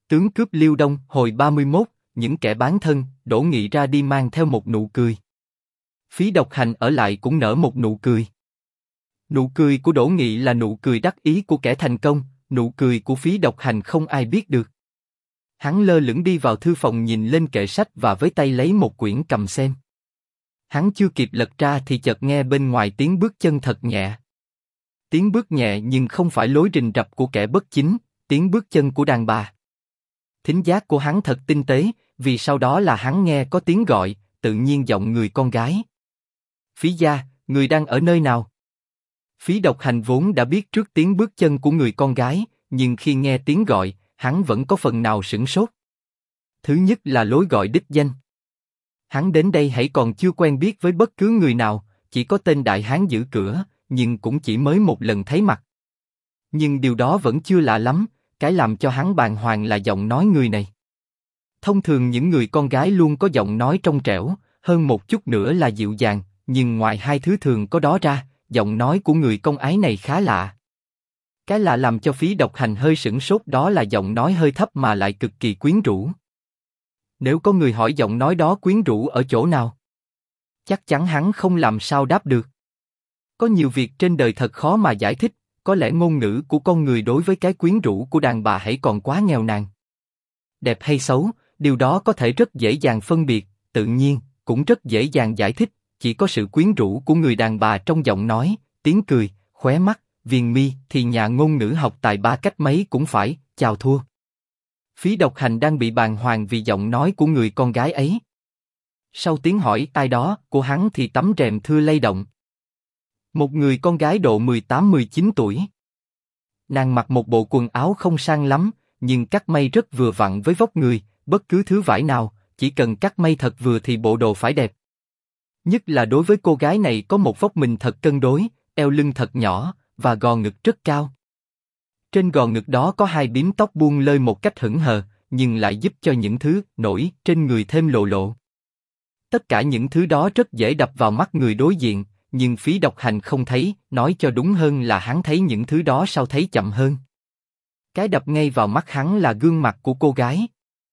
Tướng cướp Liêu Đông hồi 31, những kẻ bán thân, Đỗ Nghị ra đi mang theo một nụ cười. Phí Độc Hành ở lại cũng nở một nụ cười. Nụ cười của Đỗ Nghị là nụ cười đắc ý của kẻ thành công, nụ cười của Phí Độc Hành không ai biết được. Hắn lơ lửng đi vào thư phòng nhìn lên kệ sách và với tay lấy một quyển cầm xem. Hắn chưa kịp lật ra thì chợt nghe bên ngoài tiếng bước chân thật nhẹ. Tiếng bước nhẹ nhưng không phải lối rình rập của kẻ bất chính, tiếng bước chân của đàn bà. Thính giác của hắn thật tinh tế, vì sau đó là hắn nghe có tiếng gọi, tự nhiên giọng người con gái. Phí gia, người đang ở nơi nào? Phí Độc Hành vốn đã biết trước tiếng bước chân của người con gái, nhưng khi nghe tiếng gọi, hắn vẫn có phần nào sửng sốt. Thứ nhất là lối gọi đích danh. Hắn đến đây hãy còn chưa quen biết với bất cứ người nào, chỉ có tên đại hán giữ cửa, nhưng cũng chỉ mới một lần thấy mặt. Nhưng điều đó vẫn chưa lạ lắm, cái làm cho hắn bàng hoàng là giọng nói người này. Thông thường những người con gái luôn có giọng nói trong trẻo, hơn một chút nữa là dịu dàng, nhưng ngoài hai thứ thường có đó ra, giọng nói của người con ái này khá lạ. Cái lạ làm cho Phí Độc Hành hơi sửng sốt đó là giọng nói hơi thấp mà lại cực kỳ quyến rũ. Nếu có người hỏi giọng nói đó quyến rũ ở chỗ nào, chắc chắn hắn không làm sao đáp được. Có nhiều việc trên đời thật khó mà giải thích, có lẽ ngôn ngữ của con người đối với cái quyến rũ của đàn bà hãy còn quá nghèo nàn. Đẹp hay xấu, điều đó có thể rất dễ dàng phân biệt, tự nhiên, cũng rất dễ dàng giải thích, chỉ có sự quyến rũ của người đàn bà trong giọng nói, tiếng cười, khóe mắt, viền mi thì nhà ngôn ngữ học tài ba cách mấy cũng phải, chào thua. Phí Độc Hành đang bị bàng hoàng vì giọng nói của người con gái ấy. Sau tiếng hỏi ai đó của hắn thì tấm rèm thưa lay động. Một người con gái độ 18-19 tuổi. Nàng mặc một bộ quần áo không sang lắm, nhưng cắt may rất vừa vặn với vóc người, bất cứ thứ vải nào, chỉ cần cắt may thật vừa thì bộ đồ phải đẹp. Nhất là đối với cô gái này có một vóc mình thật cân đối, eo lưng thật nhỏ, và gò ngực rất cao. Trên gò ngực đó có hai bím tóc buông lơi một cách hững hờ, nhưng lại giúp cho những thứ nổi trên người thêm lộ lộ. Tất cả những thứ đó rất dễ đập vào mắt người đối diện, nhưng Phí Độc Hành không thấy, nói cho đúng hơn là hắn thấy những thứ đó sau thấy chậm hơn. Cái đập ngay vào mắt hắn là gương mặt của cô gái.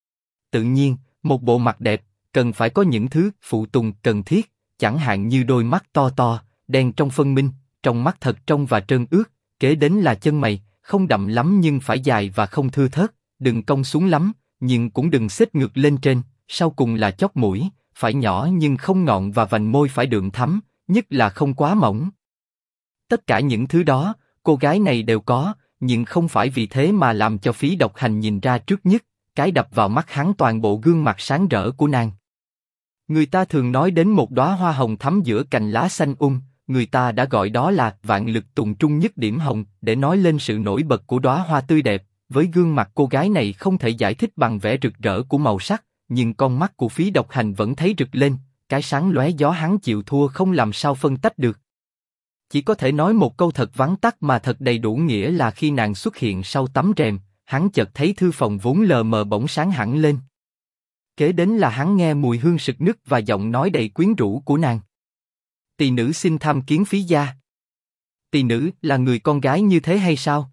Tự nhiên, một bộ mặt đẹp, cần phải có những thứ phụ tùng cần thiết, chẳng hạn như đôi mắt to to, đen trong phân minh, trong mắt thật trong và trơn ướt, kế đến là chân mày, không đậm lắm nhưng phải dài và không thưa thớt, đừng cong xuống lắm, nhưng cũng đừng xếp ngược lên trên, sau cùng là chóp mũi, phải nhỏ nhưng không ngọn và vành môi phải đượm thắm, nhất là không quá mỏng. Tất cả những thứ đó, cô gái này đều có, nhưng không phải vì thế mà làm cho Phí Độc Hành nhìn ra trước nhất, cái đập vào mắt hắn toàn bộ gương mặt sáng rỡ của nàng. Người ta thường nói đến một đóa hoa hồng thắm giữa cành lá xanh người ta đã gọi đó là vạn lực tùng trung nhất điểm hồng, để nói lên sự nổi bật của đóa hoa tươi đẹp. Với gương mặt cô gái này không thể giải thích bằng vẻ rực rỡ của màu sắc, nhưng con mắt của Phí Độc Hành vẫn thấy rực lên, cái sáng lóe gió hắn chịu thua không làm sao phân tách được. Chỉ có thể nói một câu thật vắn tắt mà thật đầy đủ nghĩa là khi nàng xuất hiện sau tấm rèm, hắn chợt thấy thư phòng vốn lờ mờ bỗng sáng hẳn lên. Kế đến là hắn nghe mùi hương sực nức và giọng nói đầy quyến rũ của nàng. Tỳ nữ xin tham kiến Phí gia. Tỳ nữ là người con gái như thế hay sao?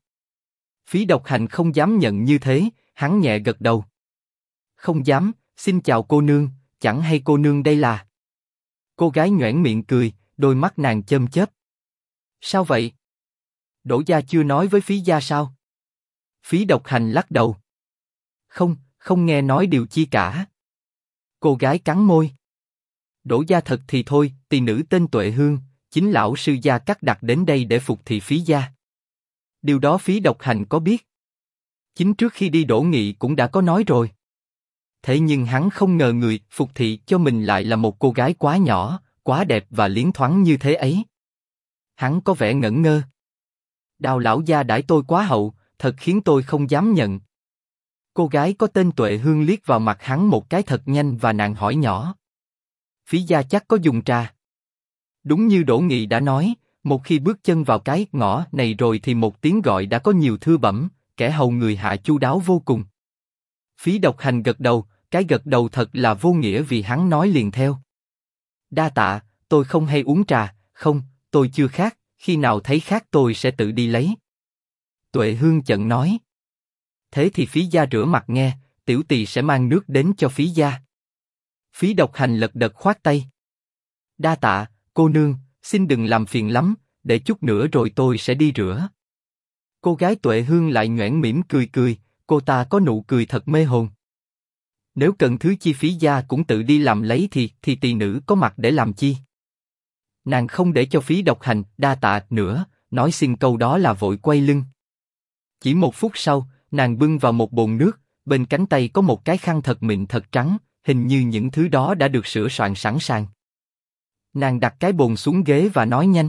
Phí Độc Hành không dám nhận như thế, hắn nhẹ gật đầu. Không dám, xin chào cô nương, chẳng hay cô nương đây là? Cô gái nhoẻn miệng cười, đôi mắt nàng chớm chớp. Sao vậy? Đỗ gia chưa nói với Phí gia sao? Phí Độc Hành lắc đầu. Không, không nghe nói điều chi cả. Cô gái cắn môi. Đỗ gia thật thì thôi, tỳ nữ tên Tuệ Hương, chính lão sư gia cắt đặt đến đây để phục thị Phí gia. Điều đó Phí Độc Hành có biết. Chính trước khi đi Đỗ Nghị cũng đã có nói rồi. Thế nhưng hắn không ngờ người phục thị cho mình lại là một cô gái quá nhỏ, quá đẹp và liến thoáng như thế ấy. Hắn có vẻ ngẩn ngơ. Đào lão gia đãi tôi quá hậu, thật khiến tôi không dám nhận. Cô gái có tên Tuệ Hương liếc vào mặt hắn một cái thật nhanh và nàng hỏi nhỏ. Phí gia chắc có dùng trà. Đúng như Đỗ Nghị đã nói, một khi bước chân vào cái ngõ này rồi thì một tiếng gọi đã có nhiều thư bẩm, kẻ hầu người hạ chu đáo vô cùng. Phí Độc Hành gật đầu, cái gật đầu thật là vô nghĩa vì hắn nói liền theo. Đa tạ, tôi không hay uống trà, không, tôi chưa khát, khi nào thấy khát tôi sẽ tự đi lấy. Tuệ Hương chợt nói. thế thì Phí gia rửa mặt nghe, tiểu tỳ sẽ mang nước đến cho Phí gia. Phí Độc Hành lật đật khoát tay. Đa tạ, cô nương, xin đừng làm phiền lắm, để chút nữa rồi tôi sẽ đi rửa. Cô gái Tuệ Hương lại nhoẻn mỉm cười cười, cô ta có nụ cười thật mê hồn. Nếu cần thứ chi Phí gia cũng tự đi làm lấy thì tỳ nữ có mặt để làm chi? Nàng không để cho Phí Độc Hành đa tạ nữa, nói xin câu đó là vội quay lưng. Chỉ một phút sau, nàng bưng vào một bồn nước, bên cánh tay có một cái khăn thật mịn thật trắng, hình như những thứ đó đã được sửa soạn sẵn sàng. Nàng đặt cái bồn xuống ghế và nói nhanh.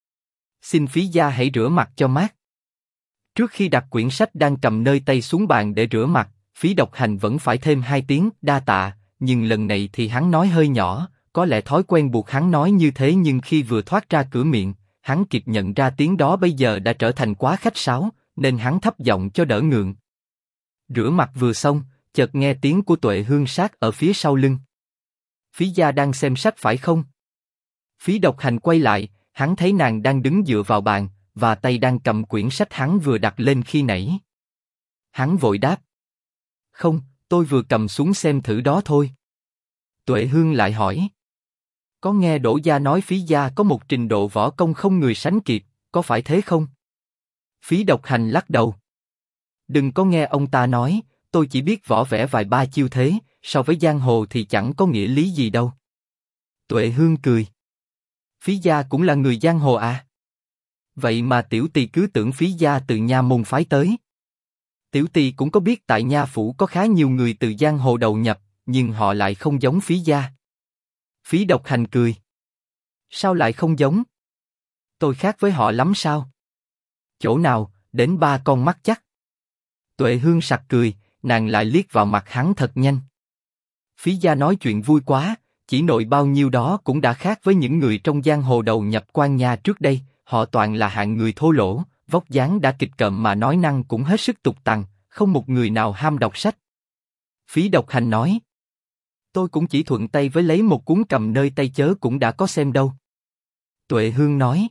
Xin Phí gia hãy rửa mặt cho mát. Trước khi đặt quyển sách đang cầm nơi tay xuống bàn để rửa mặt, Phí Độc Hành vẫn phải thêm 2 tiếng đa tạ, nhưng lần này thì hắn nói hơi nhỏ, có lẽ thói quen buộc hắn nói như thế, nhưng khi vừa thoát ra cửa miệng, hắn kịp nhận ra tiếng đó bây giờ đã trở thành quá khách sáo, nên hắn thấp giọng cho đỡ ngượng. Rửa mặt vừa xong, chợt nghe tiếng của Tuệ Hương sát ở phía sau lưng. Phí gia đang xem sách phải không? Phí Độc Hành quay lại, hắn thấy nàng đang đứng dựa vào bàn, và tay đang cầm quyển sách hắn vừa đặt lên khi nãy. Hắn vội đáp. Không, tôi vừa cầm xuống xem thử đó thôi. Tuệ Hương lại hỏi. Có nghe Đỗ gia nói Phí gia có một trình độ võ công không người sánh kịp, có phải thế không? Phí Độc Hành lắc đầu. Đừng có nghe ông ta nói, tôi chỉ biết võ vẽ vài ba chiêu thế, so với giang hồ thì chẳng có nghĩa lý gì đâu. Tuệ Hương cười. Phí gia cũng là người giang hồ à? Vậy mà tiểu tỳ cứ tưởng Phí gia từ nha môn phái tới. Tiểu tỳ cũng có biết tại nha phủ có khá nhiều người từ giang hồ đầu nhập, nhưng họ lại không giống Phí gia. Phí Độc Hành cười. Sao lại không giống? Tôi khác với họ lắm sao? Chỗ nào, đến 3 con mắt chắc. Tuệ Hương sặc cười, nàng lại liếc vào mặt hắn thật nhanh. Phí gia nói chuyện vui quá, chỉ nội bao nhiêu đó cũng đã khác với những người trong giang hồ đầu nhập quan nha trước đây, họ toàn là hạng người thô lỗ, vóc dáng đã kịch cợm mà nói năng cũng hết sức tục tằn, không một người nào ham đọc sách. Phí Độc Hành nói. Tôi cũng chỉ thuận tay với lấy một cuốn cầm nơi tay chớ cũng đã có xem đâu. Tuệ Hương nói.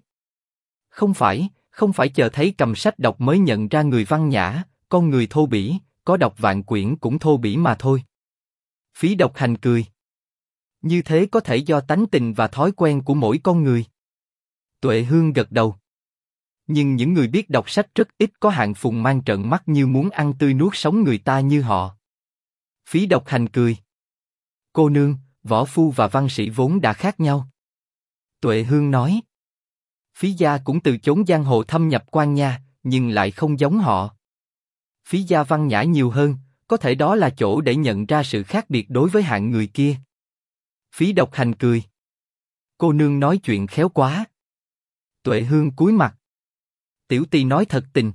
Không phải chờ thấy cầm sách đọc mới nhận ra người văn nhã, con người thô bỉ, có đọc vạn quyển cũng thô bỉ mà thôi. Phí Độc Hành cười. Như thế có thể do tánh tình và thói quen của mỗi con người. Tuệ Hương gật đầu. Nhưng những người biết đọc sách rất ít có hạng phùng mang trợn mắt như muốn ăn tươi nuốt sống người ta như họ. Phí Độc Hành cười. Cô nương, võ phu và văn sĩ vốn đã khác nhau. Tuệ Hương nói. Phí gia cũng từ chốn giang hồ thâm nhập quan nha, nhưng lại không giống họ. Phí gia văn nhã nhiều hơn, có thể đó là chỗ để nhận ra sự khác biệt đối với hạng người kia. Phí Độc Hành cười. Cô nương nói chuyện khéo quá. Tuệ Hương cúi mặt. Tiểu tỳ nói thật tình.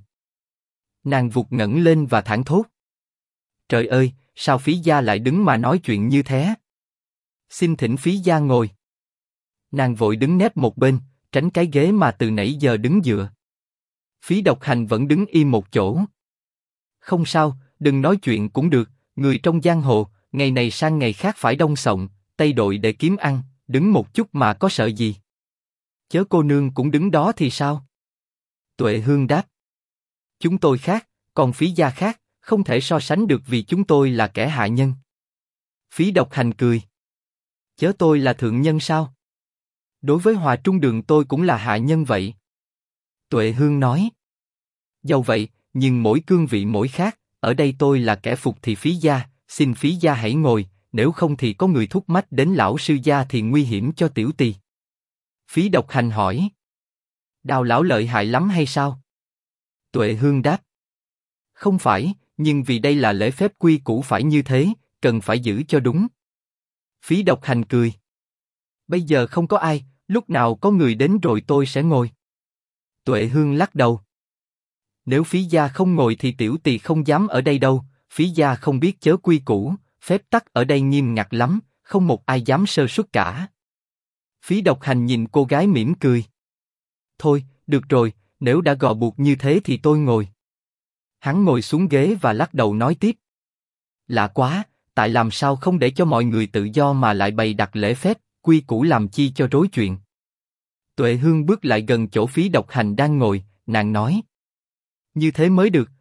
Nàng vụt ngẩng lên và thảng thốt. Trời ơi, sao Phí gia lại đứng mà nói chuyện như thế? Xin thỉnh Phí gia ngồi. Nàng vội đứng nép một bên, tránh cái ghế mà từ nãy giờ đứng dựa. Phí Độc Hành vẫn đứng im một chỗ. Không sao, đừng nói chuyện cũng được, người trong giang hồ, ngày này sang ngày khác phải đông sọng, tây đội để kiếm ăn, đứng một chút mà có sợ gì? Chớ cô nương cũng đứng đó thì sao? Tuệ Hương đáp. Chúng tôi khác, còn Phí gia khác, không thể so sánh được vì chúng tôi là kẻ hạ nhân. Phí Độc Hành cười. Chớ tôi là thượng nhân sao? Đối với Hòa Trung Đường tôi cũng là hạ nhân vậy. Tuệ Hương nói. Dẫu vậy, nhưng mỗi cương vị mỗi khác, ở đây tôi là kẻ phục thì Phí gia, xin Phí gia hãy ngồi, nếu không thì có người thúc mách đến lão sư gia thì nguy hiểm cho tiểu tỳ. Phí Độc Hành hỏi. Đào lão lợi hại lắm hay sao? Tuệ Hương đáp. Không phải, nhưng vì đây là lễ phép quy củ phải như thế, cần phải giữ cho đúng. Phí Độc Hành cười. Bây giờ không có ai, lúc nào có người đến rồi tôi sẽ ngồi. Tuệ Hương lắc đầu. Nếu Phí gia không ngồi thì tiểu tỳ không dám ở đây đâu, Phí gia không biết chớ quy củ, phép tắc ở đây nghiêm ngặt lắm, không một ai dám sơ suất cả. Phí Độc Hành nhìn cô gái mỉm cười. Thôi, được rồi, nếu đã gò buộc như thế thì tôi ngồi. Hắn ngồi xuống ghế và lắc đầu nói tiếp. Lạ quá, tại làm sao không để cho mọi người tự do mà lại bày đặt lễ phép, quy củ làm chi cho rối chuyện. Tuệ Hương bước lại gần chỗ Phí Độc Hành đang ngồi, nàng nói. Như thế mới được,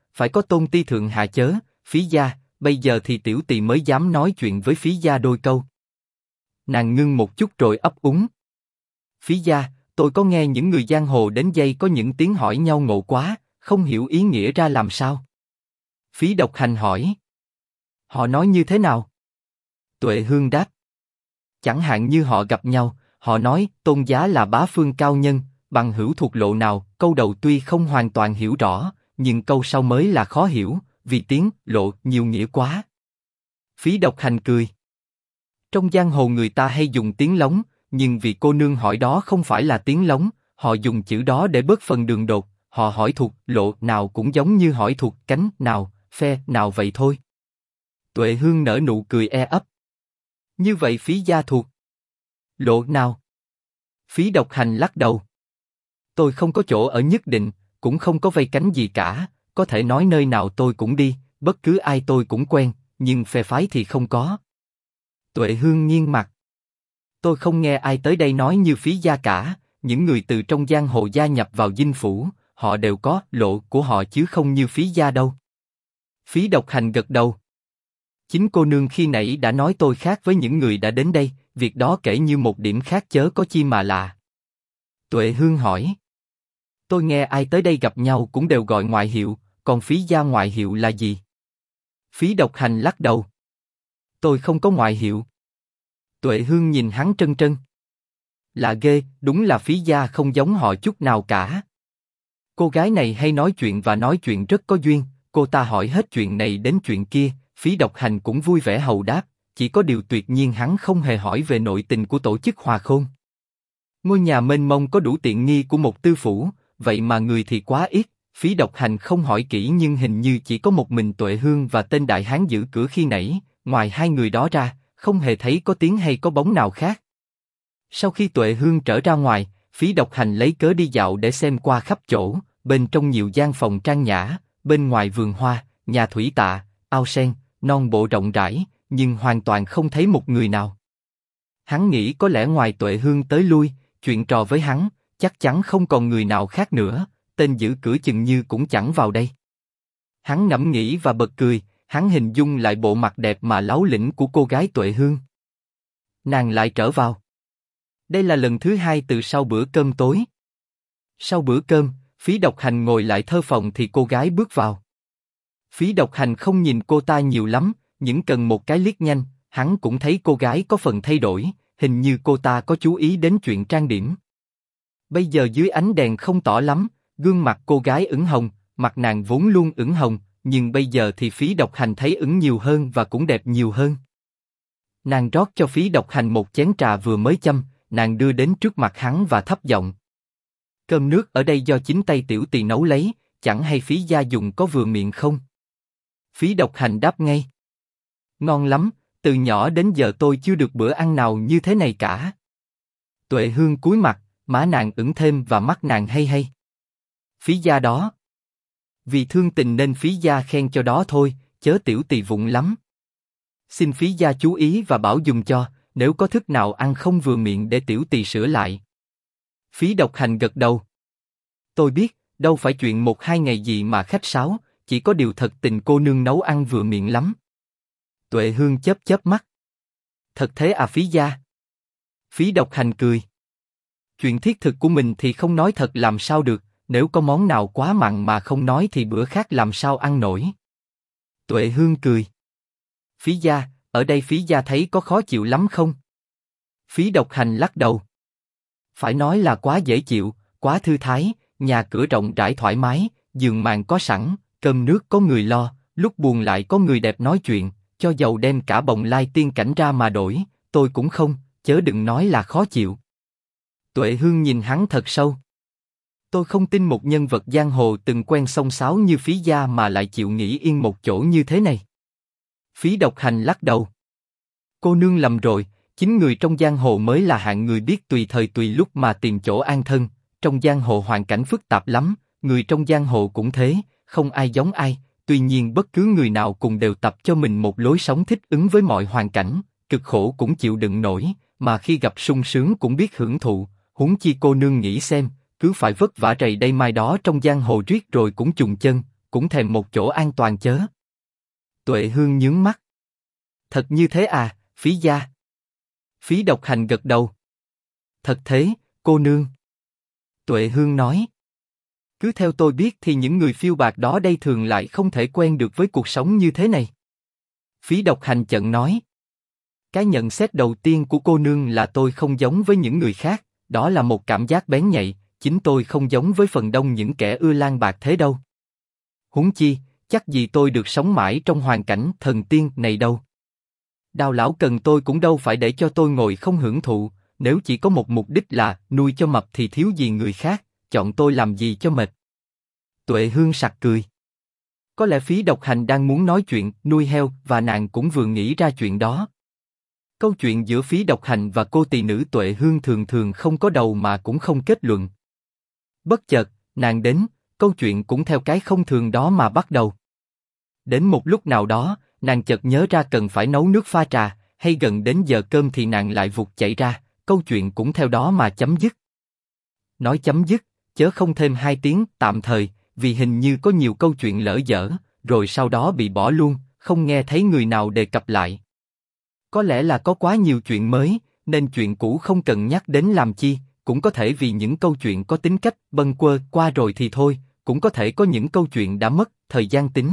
phải có tôn ti thượng hạ chớ, Phí gia, bây giờ thì tiểu tỳ mới dám nói chuyện với Phí gia đôi câu. Nàng ngưng một chút rồi ấp úng. Phí gia, tôi có nghe những người giang hồ đến dây có những tiếng hỏi nhau ngộ quá, không hiểu ý nghĩa ra làm sao. Phí Độc Hành hỏi. Họ nói như thế nào? Tuệ Hương đáp. Chẳng hạn như họ gặp nhau, họ nói Tôn giá là bá phương cao nhân, bằng hữu thuộc lộ nào, câu đầu tuy không hoàn toàn hiểu rõ, nhưng câu sau mới là khó hiểu, vì tiếng lộ nhiều nghĩa quá. Phí Độc Hành cười. Trong giang hồ người ta hay dùng tiếng lóng, nhưng vì cô nương hỏi đó không phải là tiếng lóng, họ dùng chữ đó để bớt phần đường đột, họ hỏi thuộc lộ nào cũng giống như hỏi thuộc cánh nào, phe nào vậy thôi. Tuệ Hương nở nụ cười ấp. Như vậy Phí gia thuộc lộ nào? Phí Độc Hành lắc đầu. Tôi không có chỗ ở nhất định, cũng không có vây cánh gì cả, có thể nói nơi nào tôi cũng đi, bất cứ ai tôi cũng quen, nhưng phe phái thì không có. Tuệ Hương nghiêng mặt. Tôi không nghe ai tới đây nói như Phí gia cả, những người từ trong giang hồ gia nhập vào dinh phủ, họ đều có lộ của họ chứ không như Phí gia đâu. Phí Độc Hành gật đầu. Chính cô nương khi nãy đã nói tôi khác với những người đã đến đây, việc đó kể như một điểm khác chớ có chi mà lạ. Tuệ Hương hỏi. Tôi nghe ai tới đây gặp nhau cũng đều gọi ngoại hiệu, còn Phí gia ngoại hiệu là gì? Phí Độc Hành lắc đầu. Tôi không có ngoại hiệu. Tuệ Hương nhìn hắn trân trân. Lạ ghê, đúng là Phí gia không giống họ chút nào cả. Cô gái này hay nói chuyện và nói chuyện rất có duyên, cô ta hỏi hết chuyện này đến chuyện kia, Phí Độc Hành cũng vui vẻ hầu đáp, chỉ có điều tuyệt nhiên hắn không hề hỏi về nội tình của tổ chức Hòa Khôn. Ngôi nhà mênh mông có đủ tiện nghi của một tư phủ, vậy mà người thì quá ít, Phí Độc Hành không hỏi kỹ nhưng hình như chỉ có một mình Tuệ Hương và tên đại hán giữ cửa khi nãy, ngoài hai người đó ra, không hề thấy có tiếng hay có bóng nào khác. Sau khi Tuệ Hương trở ra ngoài, Phí Độc Hành lấy cớ đi dạo để xem qua khắp chỗ, bên trong nhiều gian phòng trang nhã, bên ngoài vườn hoa, nhà thủy tạ, ao sen, non bộ rộng rãi, nhưng hoàn toàn không thấy một người nào. Hắn nghĩ có lẽ ngoài Tuệ Hương tới lui, chuyện trò với hắn, chắc chắn không còn người nào khác nữa, tên giữ cửa chừng như cũng chẳng vào đây. Hắn ngẫm nghĩ và bật cười, hắn hình dung lại bộ mặt đẹp mà láu lĩnh của cô gái Tuệ Hương. Nàng lại trở vào. Đây là lần thứ hai từ sau bữa cơm tối. Sau bữa cơm, Phí Độc Hành ngồi lại thơ phòng thì cô gái bước vào. Phí Độc Hành không nhìn cô ta nhiều lắm, những cần một cái liếc nhanh, hắn cũng thấy cô gái có phần thay đổi, hình như cô ta có chú ý đến chuyện trang điểm. Bây giờ dưới ánh đèn không tỏ lắm, gương mặt cô gái ửng hồng, mặt nàng vốn luôn ửng hồng, nhưng bây giờ thì Phí Độc Hành thấy ửng nhiều hơn và cũng đẹp nhiều hơn. Nàng rót cho Phí Độc Hành một chén trà vừa mới châm, nàng đưa đến trước mặt hắn và thấp giọng. Cơm nước ở đây do chính tay tiểu tỳ nấu lấy, chẳng hay Phí gia dùng có vừa miệng không? Phí Độc Hành đáp ngay. Ngon lắm, từ nhỏ đến giờ tôi chưa được bữa ăn nào như thế này cả. Tuệ Hương cúi mặt, má nàng ửng thêm và mắt nàng hay hay. Phí gia đó. Vì thương tình nên Phí gia khen cho đó thôi, chớ tiểu tỳ vụng lắm. Xin Phí gia chú ý và bảo dùng cho, nếu có thức nào ăn không vừa miệng để tiểu tỳ sửa lại. Phí Độc Hành gật đầu. Tôi biết, đâu phải chuyện một hai ngày gì mà khách sáo, chỉ có điều thật tình cô nương nấu ăn vừa miệng lắm. Tuệ Hương chớp chớp mắt. Thật thế à Phí gia? Phí Độc Hành cười. Chuyện thiết thực của mình thì không nói thật làm sao được, nếu có món nào quá mặn mà không nói thì bữa khác làm sao ăn nổi. Tuệ Hương cười. Phí gia, ở đây Phí gia thấy có khó chịu lắm không? Phí Độc Hành lắc đầu. Phải nói là quá dễ chịu, quá thư thái, nhà cửa rộng rãi thoải mái, giường màn có sẵn, cơm nước có người lo, lúc buồn lại có người đẹp nói chuyện, cho dầu đem cả bồng lai tiên cảnh ra mà đổi, tôi cũng không, chớ đừng nói là khó chịu. Tuệ Hương nhìn hắn thật sâu. Tôi không tin một nhân vật giang hồ từng quen xông xáo như Phí gia mà lại chịu nghỉ yên một chỗ như thế này. Phí Độc Hành lắc đầu. Cô nương lầm rồi, chính người trong giang hồ mới là hạng người biết tùy thời tùy lúc mà tìm chỗ an thân, trong giang hồ hoàn cảnh phức tạp lắm, người trong giang hồ cũng thế, không ai giống ai, tuy nhiên bất cứ người nào cùng đều tập cho mình một lối sống thích ứng với mọi hoàn cảnh, cực khổ cũng chịu đựng nổi, mà khi gặp sung sướng cũng biết hưởng thụ, huống chi cô nương nghĩ xem, cứ phải vất vả rầy đây mai đó trong giang hồ riết rồi cũng chùng chân, cũng thèm một chỗ an toàn chớ. Tuệ Hương nhướng mắt. Thật như thế à, Phí gia? Phí Độc Hành gật đầu. Thật thế, cô nương. Tuệ Hương nói. Cứ theo tôi biết thì những người phiêu bạt đó đây thường lại không thể quen được với cuộc sống như thế này. Phí Độc Hành chận nói. Cái nhận xét đầu tiên của cô nương là tôi không giống với những người khác, đó là một cảm giác bén nhạy, chính tôi không giống với phần đông những kẻ ưa lang bạc thế đâu. Huống chi, chắc gì tôi được sống mãi trong hoàn cảnh thần tiên này đâu. Đào lão cần tôi cũng đâu phải để cho tôi ngồi không hưởng thụ, nếu chỉ có một mục đích là nuôi cho mập thì thiếu gì người khác, chọn tôi làm gì cho mệt. Tuệ Hương sặc cười. Có lẽ Phí Độc Hành đang muốn nói chuyện nuôi heo và nàng cũng vừa nghĩ ra chuyện đó. Câu chuyện giữa Phí Độc Hành và cô tỳ nữ Tuệ Hương thường thường không có đầu mà cũng không kết luận. Bất chợt, nàng đến, câu chuyện cũng theo cái không thường đó mà bắt đầu. Đến một lúc nào đó, nàng chợt nhớ ra cần phải nấu nước pha trà, hay gần đến giờ cơm thì nàng lại vụt chạy ra, câu chuyện cũng theo đó mà chấm dứt. Nói chấm dứt, chớ không thêm 2 tiếng tạm thời, vì hình như có nhiều câu chuyện lỡ dở, rồi sau đó bị bỏ luôn, không nghe thấy người nào đề cập lại. Có lẽ là có quá nhiều chuyện mới, nên chuyện cũ không cần nhắc đến làm chi, cũng có thể vì những câu chuyện có tính cách bâng quơ qua rồi thì thôi, cũng có thể có những câu chuyện đã mất thời gian tính.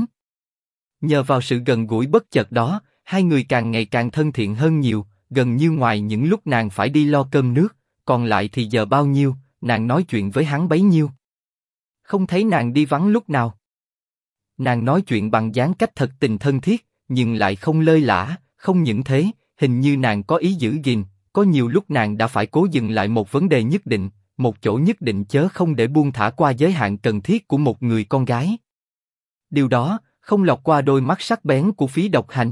Nhờ vào sự gần gũi bất chợt đó, hai người càng ngày càng thân thiện hơn nhiều, gần như ngoài những lúc nàng phải đi lo cơm nước, còn lại thì giờ bao nhiêu, nàng nói chuyện với hắn bấy nhiêu. Không thấy nàng đi vắng lúc nào. Nàng nói chuyện bằng dáng cách thật tình thân thiết, nhưng lại không lơi lả, không những thế, hình như nàng có ý giữ gìn, có nhiều lúc nàng đã phải cố dừng lại một vấn đề nhất định, một chỗ nhất định chớ không để buông thả qua giới hạn cần thiết của một người con gái. Điều đó không lọt qua đôi mắt sắc bén của Phí Độc Hành.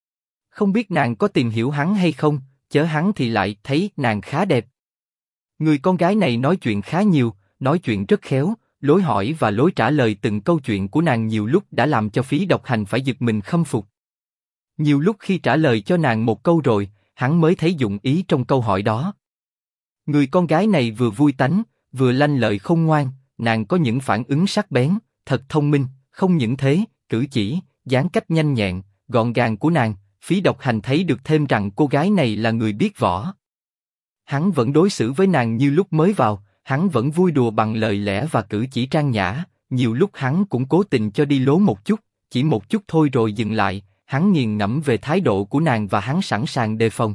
Không biết nàng có tìm hiểu hắn hay không, chớ hắn thì lại thấy nàng khá đẹp. Người con gái này nói chuyện khá nhiều, nói chuyện rất khéo, lối hỏi và lối trả lời từng câu chuyện của nàng nhiều lúc đã làm cho Phí Độc Hành phải giật mình khâm phục. Nhiều lúc khi trả lời cho nàng một câu rồi, hắn mới thấy dụng ý trong câu hỏi đó. Người con gái này vừa vui tánh, vừa lanh lợi khôn ngoan, nàng có những phản ứng sắc bén, thật thông minh, không những thế, cử chỉ, dáng cách nhanh nhẹn, gọn gàng của nàng, Phí Độc Hành thấy được thêm rằng cô gái này là người biết võ. Hắn vẫn đối xử với nàng như lúc mới vào, hắn vẫn vui đùa bằng lời lẽ và cử chỉ trang nhã, nhiều lúc hắn cũng cố tình cho đi lố một chút, chỉ một chút thôi rồi dừng lại, hắn nghiền ngẫm về thái độ của nàng và hắn sẵn sàng đề phòng.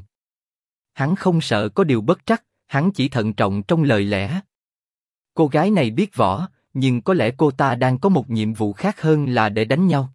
Hắn không sợ có điều bất trắc, hắn chỉ thận trọng trong lời lẽ. Cô gái này biết võ, nhưng có lẽ cô ta đang có một nhiệm vụ khác hơn là để đánh nhau.